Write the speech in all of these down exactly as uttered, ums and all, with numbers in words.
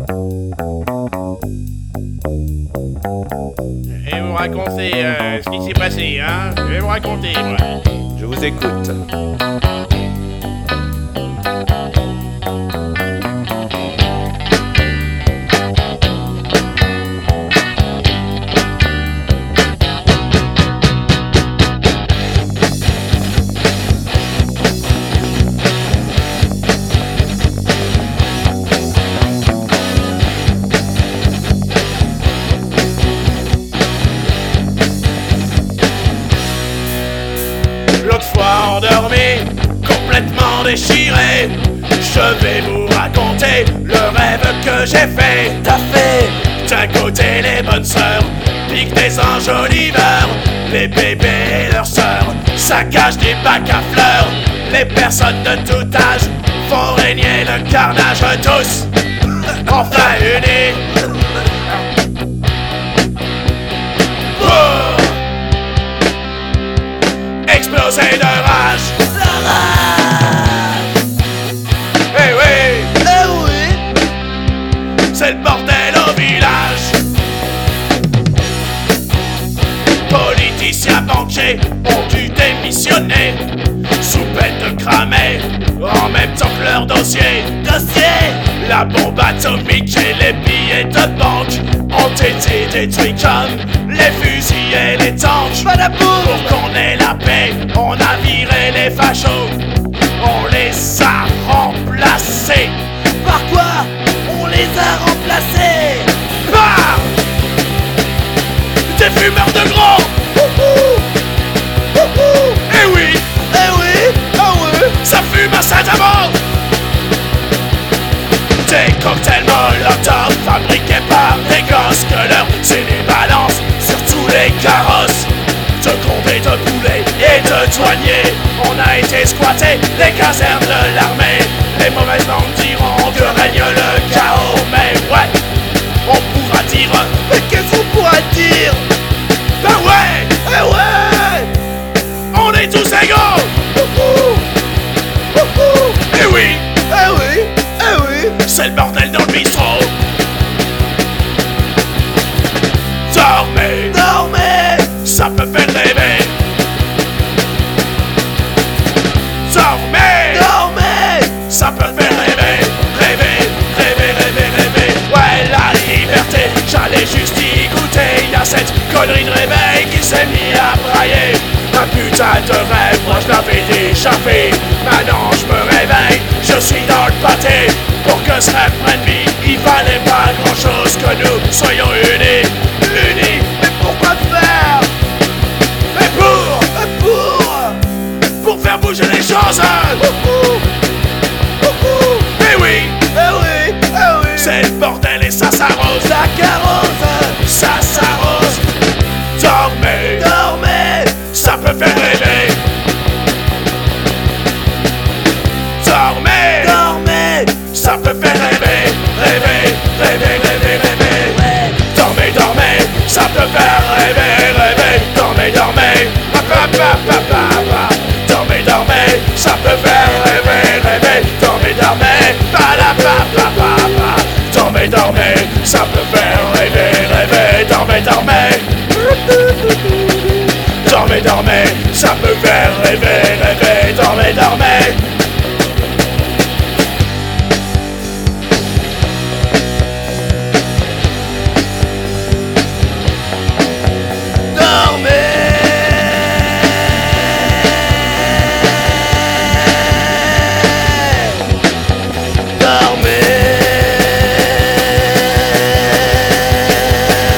Et vous raconter euh, ce qui s'est passé, hein. Je vais vous raconter, moi. Je vous écoute. L'autre fois endormi, complètement déchiré, je vais vous raconter le rêve que j'ai fait. T'as fait D'un côté les bonnes sœurs piquent des enjoliveurs, les bébés et leurs sœurs saccagent des bacs à fleurs. Les personnes de tout âge font régner le carnage, tous enfin unis pour exploser de rage. la rage. Eh oui, Eh oui, c'est le bordel au village. Politiciens, banquiers ont dû démissionner sous peine de cramer en même temps que leur dossier. dossier. La bombe atomique et les billets de banque ont été détruits comme les fusils et les tanks. Badaboum. Pour qu'on ait la paix, on a viré les fachos, on les a remplacés Par quoi on les a remplacés? par des fumeurs de gros. Wouhou. Wouhou. Eh oui, Eh oui, ah ouais. ça fume à Saint-Amand. Des cocktails Molotov fabriqués par des gosses que leur séné balance sur tous les carrosses. De condés, de poulets et de douaniers, on a été squattés les casernes de l'armée. Les mauvaises langues diront que règne le chaos, mais ouais, on pourra dire, Mais qu'est-ce qu'on pourrait dire? ben ouais, Eh ouais. on est tous égaux. Wouhou. Wouhou. Et oui, Eh oui, eh oui. c'est le bordel dans le bistrot. Dormez, Dormez. ça peut faire rêver. Dormez, Dormez. ça peut faire rêver. Rêver, rêver, rêver, rêver. Ouais, la liberté, j'allais juste y goûter. Y'a cette connerie de réveil qui s'est mis à brailler. Un putain de rêve, moi je l'avais déjà fait. Maintenant je me réveille, je suis dans le pâté. Pour que ce rêve prenne vie, il fallait pas grand chose que nous soyons unis. Unis, Mais pourquoi faire? mais pour, Mais pour. pour faire bouger les choses. Wouhou. Wouhou. Mais oui, Eh oui, eh oui. c'est le bordel et ça s'arrose. Ça carrosse. Ça s'arrose. Dormez, Dormez. ça peut faire rêver. Dormez, Dormez. ça peut faire rêver. Rêver, rêver, rêver, rêver. Ouais. Dormez, dormez, ça peut faire rêver, rêver. Dormez, dormez, pa, pa, pa, pa, pa, pa. Dormez, dormez, ça peut faire rêver, rêver. Dormez, dormez, pa, la, pa, pa, pa, pa. Dormez, dormez, ça peut faire rêver, rêver. Dormez, dormez. Dormez, dormez, ça peut faire rêver, rêver. Dormez, dormez.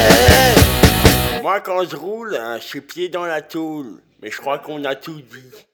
Moi, quand je roule, hein, je suis pied dans la tôle. Mais je crois qu'on a tout dit.